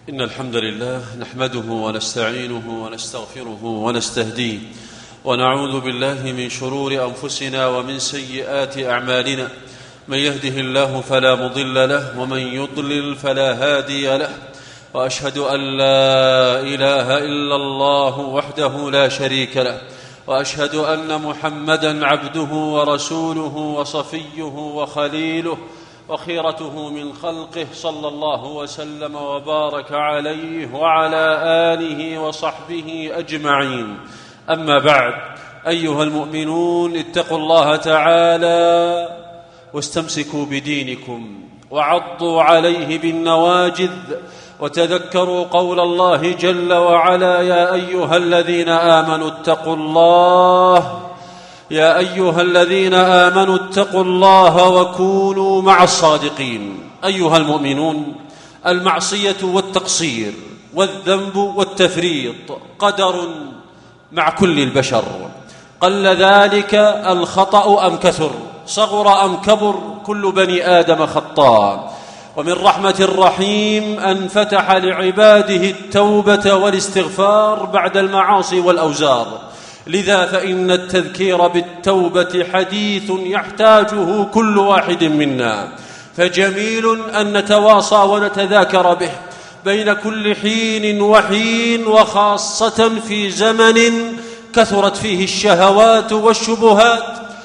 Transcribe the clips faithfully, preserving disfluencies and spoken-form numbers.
إن الحمد لله نحمده ونستعينه ونستغفره ونستهديه ونعوذ بالله من شرور أنفسنا ومن سيئات أعمالنا. من يهده الله فلا مضل له ومن يضلل فلا هادي له، وأشهد أن لا إله إلا الله وحده لا شريك له، وأشهد أن محمدًا عبده ورسوله وصفيه وخليله وخيرته من خلقه، صلى الله وسلم وبارك عليه وعلى آله وصحبه أجمعين. أما بعد، أيها المؤمنون، اتقوا الله تعالى واستمسكوا بدينكم وعضوا عليه بالنواجذ، وتذكروا قول الله جل وعلا: يا أيها الذين آمنوا اتقوا الله يا أيها الذين آمنوا اتقوا الله وكونوا مع الصادقين. أيها المؤمنون، المعصية والتقصير والذنب والتفريط قدر مع كل البشر، قل ذلك الخطأ أم كثر، صغر أم كبر، كل بني آدم خطاء. ومن رحمة الرحيم أن فتح لعباده التوبة والاستغفار بعد المعاصي والأوزار، لذا فإن التذكير بالتوبة حديث يحتاجه كل واحد منا، فجميل أن نتواصى ونتذاكر به بين كل حين وحين، وخاصة في زمن كثرت فيه الشهوات والشبهات،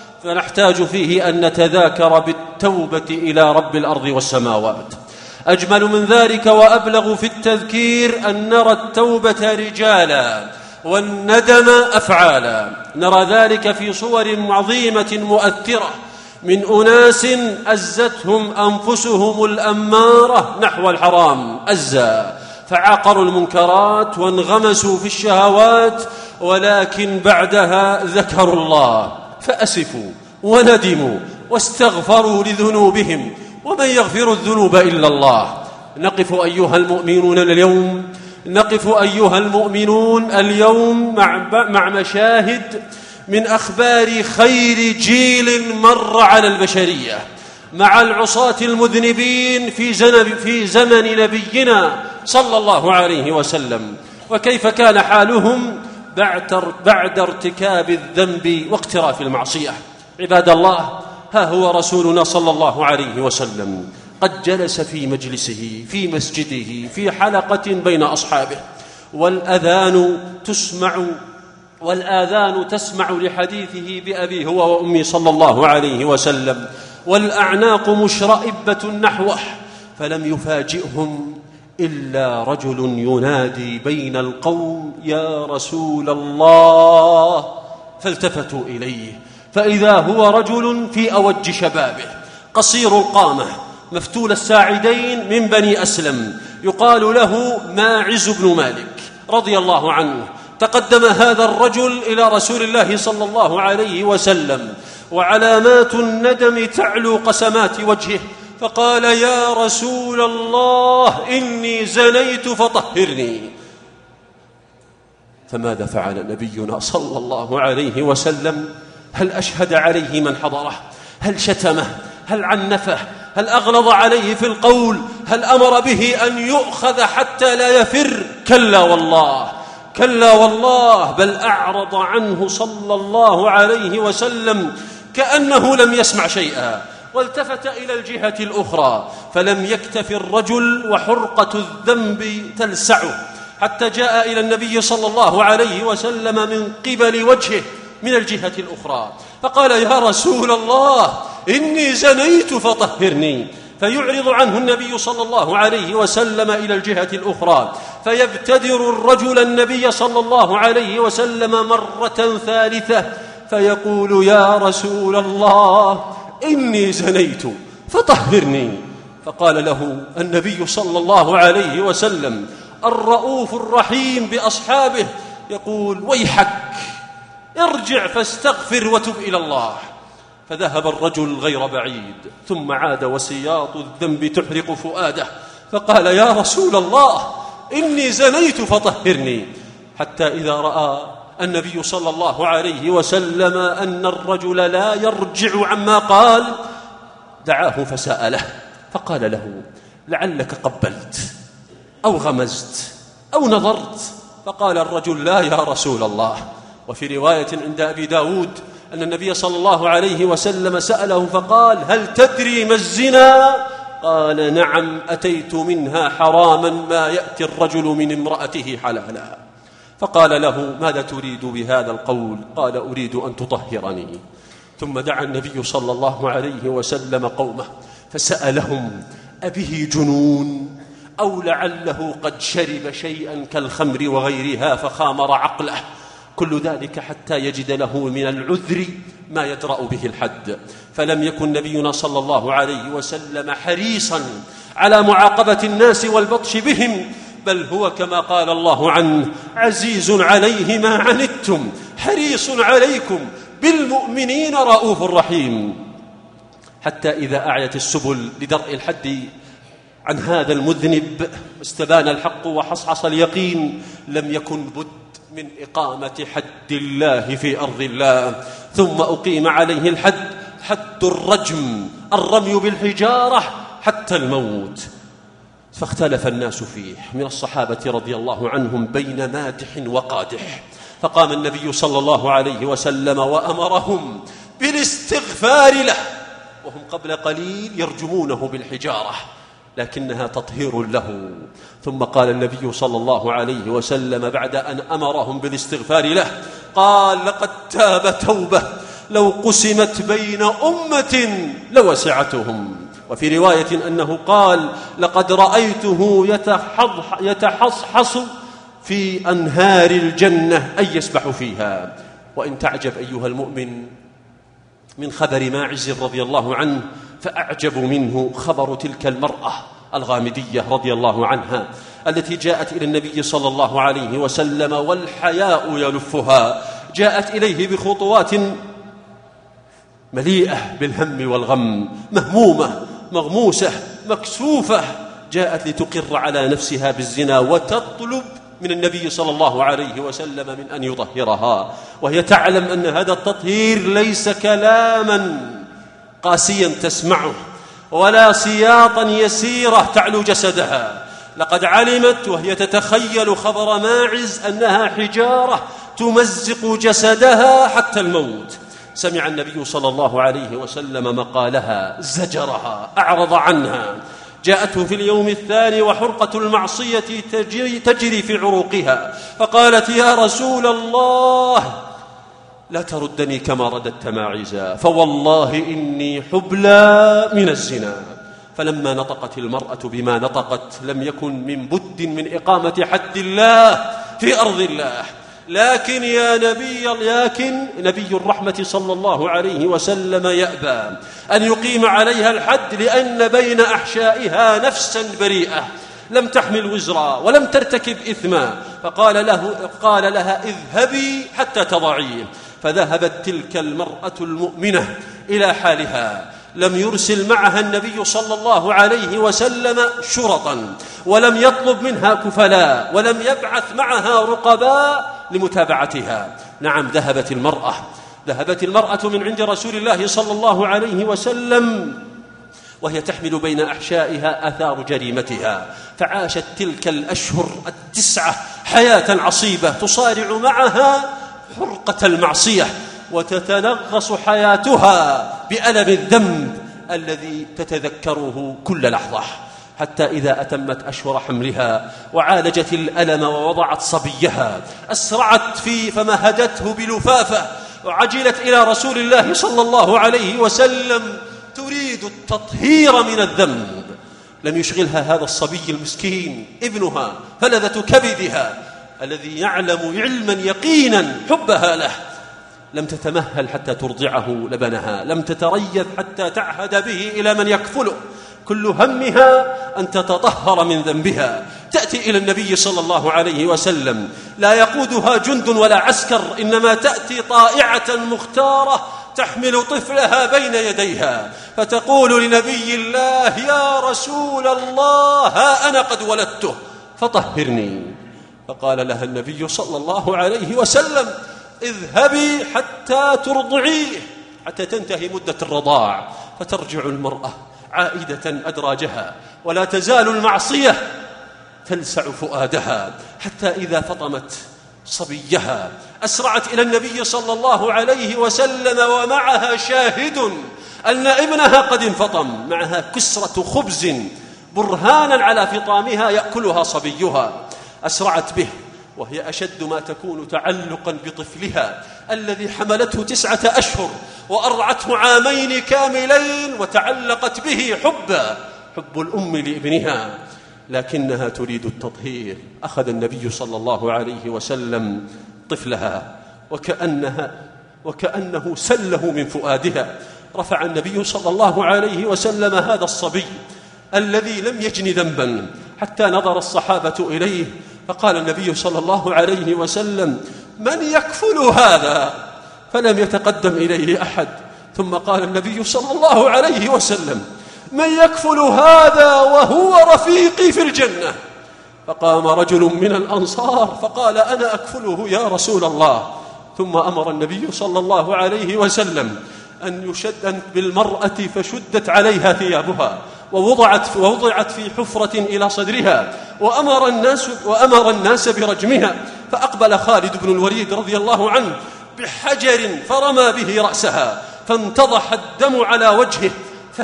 فنحتاج فيه أن نتذاكر بالتوبة إلى رب الأرض والسماوات. أجمل من ذلك وأبلغ في التذكير أن نرى التوبة رجالا والندم أفعالا. نرى ذلك في صور عظيمة مؤثرة من أناس أزتهم أنفسهم الأمارة نحو الحرام أزا، فعقروا المنكرات وانغمسوا في الشهوات، ولكن بعدها ذكروا الله فأسفوا وندموا واستغفروا لذنوبهم، ومن يغفر الذنوب إلا الله. نقف أيها المؤمنون اليوم نقف أيها المؤمنون اليوم مع, مع مشاهد من أخبار خير جيل مر على البشرية، مع العصاة المذنبين في, في زمن نبينا صلى الله عليه وسلم، وكيف كان حالهم بعد ارتكاب الذنب واقتراف المعصية. عباد الله، ها هو رسولنا صلى الله عليه وسلم قد جلس في مجلسه في مسجده في حلقة بين أصحابه، والأذان تسمع والآذان تسمع لحديثه بأبي هو وأمي صلى الله عليه وسلم، والأعناق مشرئبة نحوه، فلم يفاجئهم إلا رجل ينادي بين القوم: يا رسول الله. فالتفتوا إليه فإذا هو رجل في أوج شبابه، قصير القامة، مفتول الساعدين، من بني أسلم، يقال له ماعز بن مالك رضي الله عنه. تقدم هذا الرجل إلى رسول الله صلى الله عليه وسلم وعلامات الندم تعلو قسمات وجهه، فقال: يا رسول الله، إني زنيت فطهرني. فماذا فعل نبينا صلى الله عليه وسلم؟ هل أشهد عليه من حضره؟ هل شتمه؟ هل عنفه؟ هل أغلظ عليه في القول؟ هل أمر به أن يؤخذ حتى لا يفر؟ كلا والله، كلا والله، بل أعرض عنه صلى الله عليه وسلم كأنه لم يسمع شيئا، والتفت إلى الجهة الأخرى، فلم يكتف الرجل وحرقة الذنب تلسعه، حتى جاء إلى النبي صلى الله عليه وسلم من قبل وجهه من الجهة الأخرى، فقال: يا رسول الله، إني زنيت فطهرني. فيعرض عنه النبي صلى الله عليه وسلم إلى الجهة الأخرى، فيبتدر الرجل النبي صلى الله عليه وسلم مرة ثالثة، فيقول: يا رسول الله، إني زنيت فطهرني. فقال له النبي صلى الله عليه وسلم الرؤوف الرحيم بأصحابه، يقول: ويحك، ارجع فاستغفر وتب إلى الله. فذهب الرجل غير بعيد، ثم عاد وسياط الذنب تحرق فؤاده، فقال: يا رسول الله، إني زنيت فطهرني. حتى إذا رأى النبي صلى الله عليه وسلم أن الرجل لا يرجع عما قال، دعاه فسأله، فقال له: لعلك قبلت أو غمزت أو نظرت؟ فقال الرجل: لا يا رسول الله. وفي رواية عند أبي داود أن النبي صلى الله عليه وسلم سأله فقال: هل تدري ما الزنا؟ قال: نعم، أتيت منها حراما ما يأتي الرجل من امرأته حلالا. فقال له: ماذا تريد بهذا القول؟ قال: أريد أن تطهرني. ثم دعا النبي صلى الله عليه وسلم قومه فسألهم: أبه جنون أو لعله قد شرب شيئا كالخمر وغيرها فخامر عقله؟ كل ذلك حتى يجد له من العذر ما يدرأ به الحد. فلم يكن نبينا صلى الله عليه وسلم حريصا على معاقبة الناس والبطش بهم، بل هو كما قال الله عنه: عزيز عليه ما عنتم حريص عليكم بالمؤمنين رؤوف رحيم. حتى إذا أعيت السبل لدرء الحد عن هذا المذنب استبان الحق وحصحص اليقين، لم يكن بد من إقامة حد الله في أرض الله. ثم أقيم عليه الحد، حد الرجم، الرمي بالحجارة حتى الموت. فاختلف الناس فيه من الصحابة رضي الله عنهم بين مادح وقادح. فقام النبي صلى الله عليه وسلم وأمرهم بالاستغفار له، وهم قبل قليل يرجمونه بالحجارة، لكنها تطهير له. ثم قال النبي صلى الله عليه وسلم بعد أن أمرهم بالاستغفار له، قال: لقد تاب توبة لو قسمت بين أمة لوسعتهم. وفي رواية أنه قال: لقد رأيته يتحصحص في أنهار الجنة أي يسبح فيها. وإن تعجب أيها المؤمن من خبر ماعز رضي الله عنه، فأعجب منه خبر تلك المرأة الغامدية رضي الله عنها التي جاءت إلى النبي صلى الله عليه وسلم والحياء يلفها. جاءت إليه بخطوات مليئة بالهم والغم، مهمومة مغموسة مكسوفة، جاءت لتقر على نفسها بالزنا وتطلب من النبي صلى الله عليه وسلم من أن يطهرها، وهي تعلم أن هذا التطهير ليس كلاما قاسيا تسمعه ولا سياطا يسيرة تعلو جسدها. لقد علمت وهي تتخيل خبر ماعز أنها حجارة تمزق جسدها حتى الموت. سمع النبي صلى الله عليه وسلم مقالها، زجرها، أعرض عنها. جاءته في اليوم الثاني وحرقة المعصية تجري, تجري في عروقها، فقالت: يا رسول الله لا تردني كما رددت ماعزا، فوالله إني حبلى من الزنا. فلما نطقت المرأة بما نطقت لم يكن من بد من إقامة حد الله في أرض الله. لكن يا نبي لكن نبي الرحمة صلى الله عليه وسلم يأبى أن يقيم عليها الحد، لأن بين أحشائها نفسا بريئة لم تحمل وزرا ولم ترتكب إثما. فقال له قال لها: اذهبي حتى تضعيه. فذهبت تلك المرأة المؤمنة إلى حالها، لم يرسل معها النبي صلى الله عليه وسلم شرطا، ولم يطلب منها كفلاء، ولم يبعث معها رقباء لمتابعتها. نعم، ذهبت المرأة ذهبت المرأة من عند رسول الله صلى الله عليه وسلم وهي تحمل بين أحشائها آثار جريمتها، فعاشت تلك الأشهر التسعة حياة عصيبة تصارع معها حرقة المعصية، وتتنغص حياتها بألم الذنب الذي تتذكره كل لحظة، حتى إذا أتمت أشهر حملها وعالجت الألم ووضعت صبيها أسرعت فيه فمهدته بلفافة وعجلت إلى رسول الله صلى الله عليه وسلم تريد التطهير من الذنب. لم يشغلها هذا الصبي المسكين ابنها فلذة كبدها الذي يعلم علما يقينا حبها له. لم تتمهل حتى ترضعه لبنها، لم تتريث حتى تعهد به إلى من يكفله. كل همها أن تتطهر من ذنبها. تأتي إلى النبي صلى الله عليه وسلم لا يقودها جند ولا عسكر، إنما تأتي طائعة مختارة تحمل طفلها بين يديها، فتقول لنبي الله: يا رسول الله، ها أنا قد ولدته فطهرني. فقال لها النبي صلى الله عليه وسلم: اذهبي حتى ترضعيه، حتى تنتهي مدة الرضاع، فترجع المرأة عائدة أدراجها، ولا تزال المعصية تلسع فؤادها، حتى إذا فطمت صبيها أسرعت إلى النبي صلى الله عليه وسلم ومعها شاهد أن ابنها قد انفطم، معها كسرة خبز برهانا على فطامها يأكلها صبيها. أسرعت به وهي أشد ما تكون تعلقا بطفلها الذي حملته تسعة أشهر وأرعته عامين كاملين وتعلقت به حبا، حب الأم لابنها، لكنها تريد التطهير. أخذ النبي صلى الله عليه وسلم طفلها وكأنها وكأنه سله من فؤادها. رفع النبي صلى الله عليه وسلم هذا الصبي الذي لم يجن ذنبا حتى نظر الصحابة إليه، فقال النبي صلى الله عليه وسلم: من يكفل هذا؟ فلم يتقدم إليه أحد. ثم قال النبي صلى الله عليه وسلم: من يكفل هذا وهو رفيقي في الجنة؟ فقام رجل من الأنصار فقال: أنا أكفله يا رسول الله. ثم أمر النبي صلى الله عليه وسلم أن يشد بالمرأة فشدت عليها ثيابها ووضعت, ووضعت في حفرة إلى صدرها، وأمر الناس, وأمر الناس برجمها. فأقبل خالد بن الوليد رضي الله عنه بحجر فرمى به رأسها فانتضح الدم على وجهه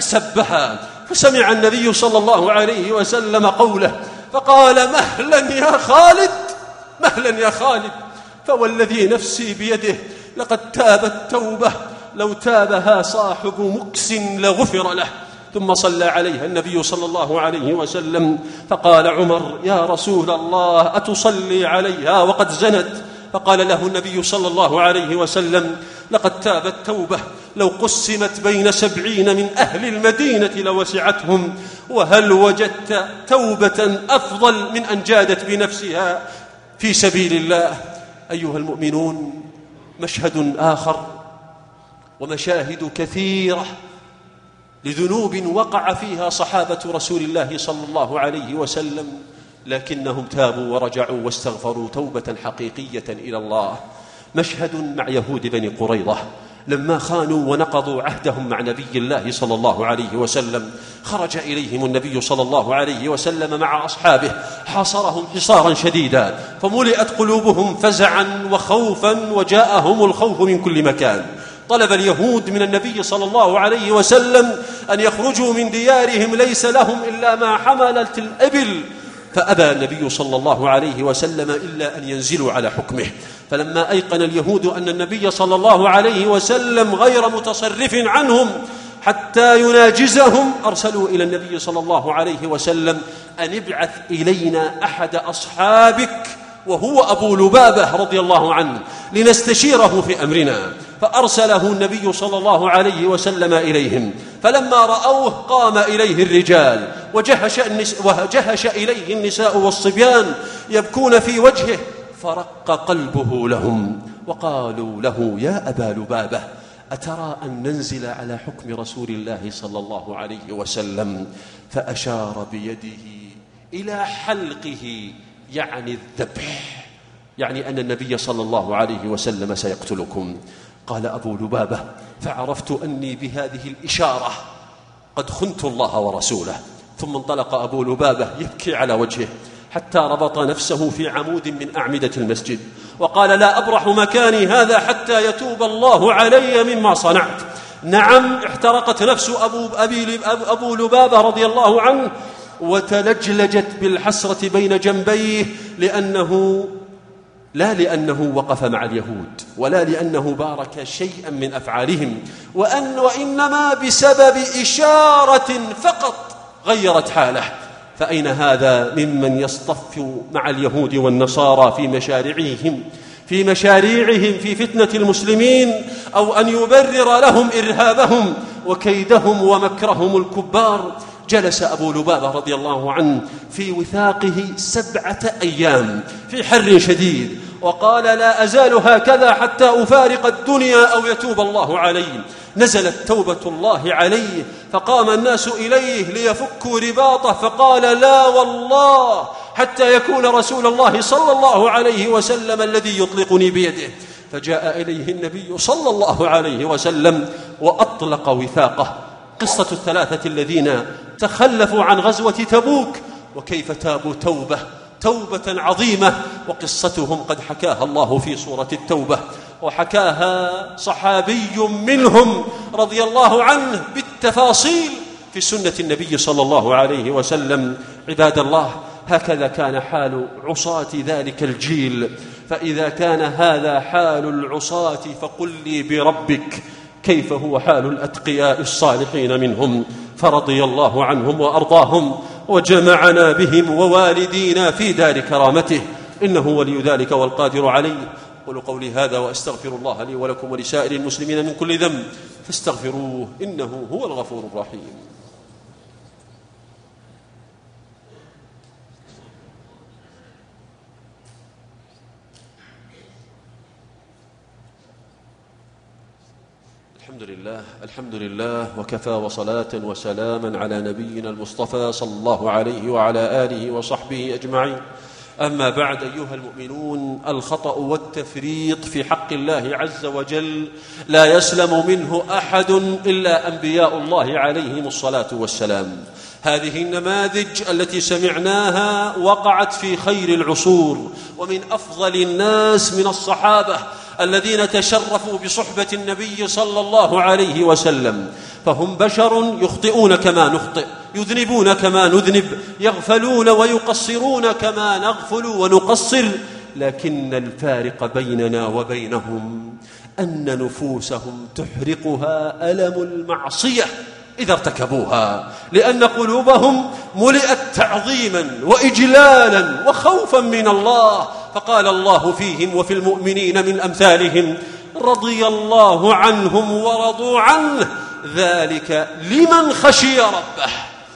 فسبها، فسمع النبي صلى الله عليه وسلم قوله فقال: مهلا يا خالد، مهلا يا خالد، فوالذي نفسي بيده لقد تابت توبة لو تابها صاحب مكس لغفر له. ثم صلى عليها النبي صلى الله عليه وسلم فقال عمر: يا رسول الله أتصلي عليها وقد زنت؟ فقال له النبي صلى الله عليه وسلم: لقد تابت توبة لو قسمت بين سبعين من أهل المدينة لوسعتهم، وهل وجدت توبة أفضل من أن جادت بنفسها في سبيل الله؟ أيها المؤمنون، مشهد آخر ومشاهد كثيرة لذنوب وقع فيها صحابة رسول الله صلى الله عليه وسلم، لكنهم تابوا ورجعوا واستغفروا توبة حقيقية إلى الله. مشهد مع يهود بني قريظة لما خانوا ونقضوا عهدهم مع نبي الله صلى الله عليه وسلم، خرج إليهم النبي صلى الله عليه وسلم مع أصحابه، حاصرهم حصارا شديدا، فملئت قلوبهم فزعا وخوفا وجاءهم الخوف من كل مكان. طلب اليهود من النبي صلى الله عليه وسلم أن يخرجوا من ديارهم ليس لهم إلا ما حملت الإبل، فأبى النبي صلى الله عليه وسلم إلا أن ينزلوا على حكمه. فلما أيقن اليهود أن النبي صلى الله عليه وسلم غير متصرف عنهم حتى يناجزهم، أرسلوا إلى النبي صلى الله عليه وسلم أن ابعث إلينا أحد أصحابك وهو أبو لبابة رضي الله عنه لنستشيره في أمرنا. فأرسله النبي صلى الله عليه وسلم إليهم، فلما رأوه قام إليه الرجال وجهش, النس وجهش إليه النساء والصبيان يبكون في وجهه، فرق قلبه لهم وقالوا له: يا أبا لبابة، أترى أن ننزل على حكم رسول الله صلى الله عليه وسلم؟ فأشار بيده إلى حلقه، يعني الذبح، يعني أن النبي صلى الله عليه وسلم سيقتلكم. قال أبو لبابة: فعرفت أني بهذه الإشارة قد خنت الله ورسوله. ثم انطلق أبو لبابة يبكي على وجهه حتى ربط نفسه في عمود من أعمدة المسجد وقال: لا أبرح مكاني هذا حتى يتوب الله علي مما صنعت. نعم، احترقت نفس أبو, أبي أبو لبابة رضي الله عنه وتلجلجت بالحسرة بين جنبيه، لأنه لا لأنه وقف مع اليهود ولا لأنه بارك شيئا من أفعالهم، وأن وإنما بسبب إشارة فقط غيرت حاله. فأين هذا ممن يصطف مع اليهود والنصارى في مشاريعهم في مشاريعهم في فتنة المسلمين، أو أن يبرر لهم إرهابهم وكيدهم ومكرهم الكبار؟ جلس أبو لبابة رضي الله عنه في وثاقه سبعة أيام في حر شديد وقال: لا أزال هكذا حتى أفارق الدنيا أو يتوب الله علي. نزلت توبة الله عليه فقام الناس إليه ليفكوا رباطه، فقال: لا والله حتى يكون رسول الله صلى الله عليه وسلم الذي يطلقني بيده. فجاء إليه النبي صلى الله عليه وسلم وأطلق وثاقه. قصة الثلاثة الذين تخلفوا عن غزوة تبوك وكيف تابوا توبة توبة عظيمة، وقصتهم قد حكاها الله في سورة التوبة، وحكاها صحابي منهم رضي الله عنه بالتفاصيل في سنة النبي صلى الله عليه وسلم. عباد الله، هكذا كان حال عصاة ذلك الجيل، فإذا كان هذا حال العصاة فقل لي بربك كيف هو حال الأتقياء الصالحين منهم، فرضي الله عنهم وأرضاهم وجمعنا بهم ووالدينا في دار كرامته، إنه ولي ذلك والقادر عليه. قولوا قولي هذا وأستغفر الله لي ولكم ولسائر المسلمين من كل ذنب فاستغفروه إنه هو الغفور الرحيم. الحمد لله الحمد لله وكفى، وصلاة وسلاما على نبينا المصطفى صلى الله عليه وعلى آله وصحبه أجمعين. أما بعد، أيها المؤمنون، الخطأ والتفريط في حق الله عز وجل لا يسلم منه أحد إلا أنبياء الله عليهم الصلاة والسلام. هذه النماذج التي سمعناها وقعت في خير العصور، ومن أفضل الناس من الصحابة الذين تشرفوا بصحبة النبي صلى الله عليه وسلم، فهم بشر يخطئون كما نخطئ، يذنبون كما نذنب، يغفلون ويقصرون كما نغفل ونقصر، لكن الفارق بيننا وبينهم أن نفوسهم تحرقها ألم المعصية إذا ارتكبوها، لأن قلوبهم ملئت تعظيما وإجلالا وخوفا من الله. فقال الله فيهم وفي المؤمنين من أمثالهم: رضي الله عنهم ورضوا عنه ذلك لمن خشي ربه.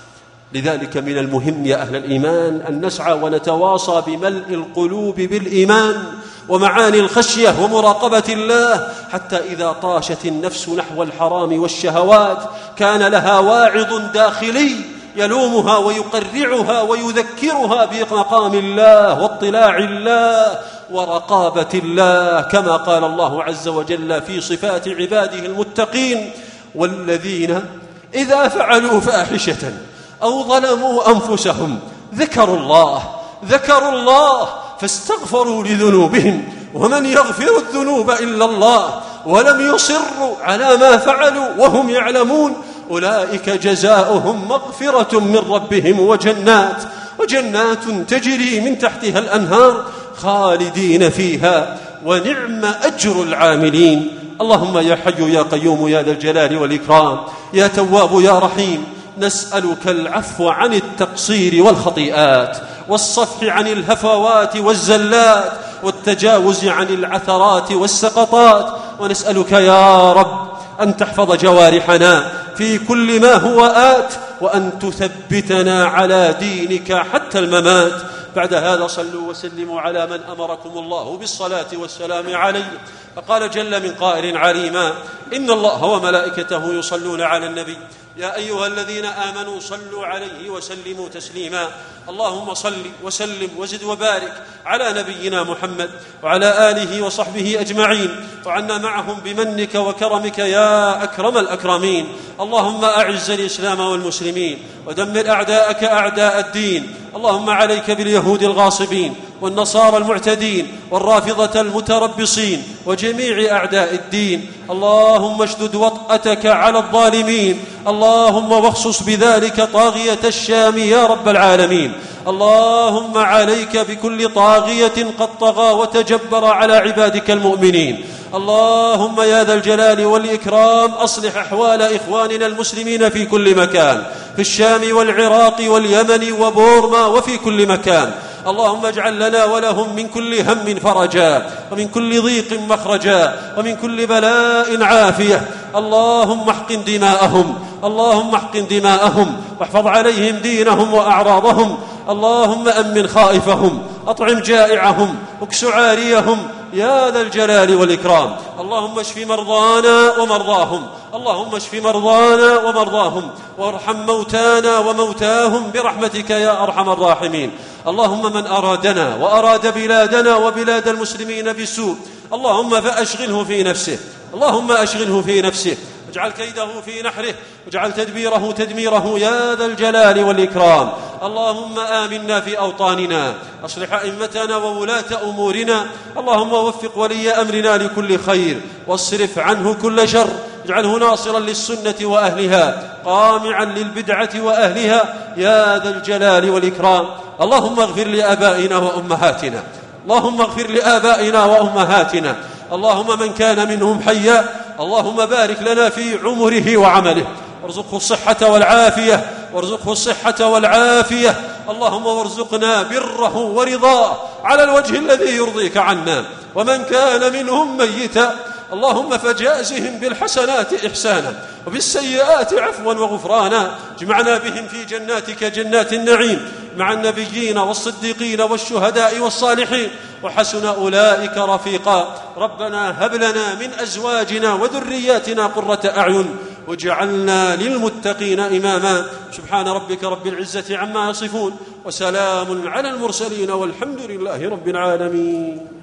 لذلك من المهم يا أهل الإيمان أن نسعى ونتواصى بملء القلوب بالإيمان ومعاني الخشية ومراقبة الله، حتى إذا طاشت النفس نحو الحرام والشهوات كان لها واعظ داخلي يلومها ويقرعها ويذكرها بمقام الله واطلاع الله ورقابة الله، كما قال الله عز وجل في صفات عباده المتقين: والذين إذا فعلوا فاحشة أو ظلموا أنفسهم ذكروا الله ذكروا الله فاستغفروا لذنوبهم ومن يغفر الذنوب إلا الله ولم يصروا على ما فعلوا وهم يعلمون أولئك جزاؤهم مغفرة من ربهم وجنات وجنات تجري من تحتها الأنهار خالدين فيها ونعم أجر العاملين. اللهم يا حي يا قيوم يا ذا الجلال والإكرام، يا تواب يا رحيم، نسألك العفو عن التقصير والخطيئات، والصفح عن الهفوات والزلات، والتجاوز عن العثرات والسقطات، ونسألك يا رب أن تحفظ جوارحنا في كل ما هو آت، وأن تثبتنا على دينك حتى الممات. بعد هذا صلوا وسلموا على من أمركم الله بالصلاة والسلام عليه، فقال جل من قائل عليما: إن الله وملائكته يصلون على النبي يا أيها الذين آمنوا صلوا عليه وسلموا تسليما. اللهم صل وسلم وزد وبارك على نبينا محمد وعلى آله وصحبه أجمعين، وعنا معهم بمنك وكرمك يا أكرم الأكرمين. اللهم أعز الإسلام والمسلمين ودمر أعداءك أعداء الدين. اللهم عليك باليهود الغاصبين والنصارى المعتدين والرافضة المتربصين وجميع أعداء الدين. اللهم اشدد وطأتك على الظالمين، اللهم واخصص بذلك طاغية الشام يا رب العالمين. اللهم عليك بكل طاغية قد طغى وتجبر على عبادك المؤمنين. اللهم يا ذا الجلال والإكرام أصلح أحوال إخواننا المسلمين في كل مكان، في الشام والعراق واليمن وبورما وفي كل مكان. اللهم اجعل لنا ولهم من كل هم فرجا، ومن كل ضيق مخرجا، ومن كل بلاء عافية. اللهم احقن دماءهم اللهم احقن دماءهم واحفظ عليهم دينهم وأعراضهم. اللهم أمن خائفهم، أطعم جائعهم، اكس عاريهم يا ذا الجلال والإكرام. اللهم اشف مرضانا ومرضاهم اللهم اشف مرضانا ومرضاهم وارحم موتانا وموتاهم برحمتك يا أرحم الراحمين. اللهم من أرادنا وأراد بلادنا وبلاد المسلمين بسوء اللهم فأشغله في نفسه اللهم أشغله في نفسه واجعل كيده في نحره واجعل تدبيره تدميره يا ذا الجلال والإكرام. اللهم آمنا في أوطاننا، أصلح أئمتنا وولاة أمورنا، اللهم وفق ولي أمرنا لكل خير واصرف عنه كل شر، اجعله ناصرا للسنة وأهلها قامعا للبدعة وأهلها يا ذا الجلال والإكرام. اللهم اغفر لآبائنا وأمهاتنا، اللهم اغفر لآبائنا وأمهاتنا، اللهم من كان منهم حيا اللهم بارك لنا في عمره وعمله، وارزقه الصحة والعافية، وارزقه الصحة والعافية، اللهم وارزقنا بره ورضاه على الوجه الذي يرضيك عنا. ومن كان منهم ميتا اللهم فجازهم بالحسنات إحسانا وبالسيئات عفوا وغفرانا، اجمعنا بهم في جناتك جنات النعيم مع النبيين والصديقين والشهداء والصالحين وحسن أولئك رفيقا. ربنا هب لنا من أزواجنا وذرياتنا قرة أعين واجعلنا للمتقين إماما. سبحان ربك رب العزة عما يصفون وسلام على المرسلين والحمد لله رب العالمين.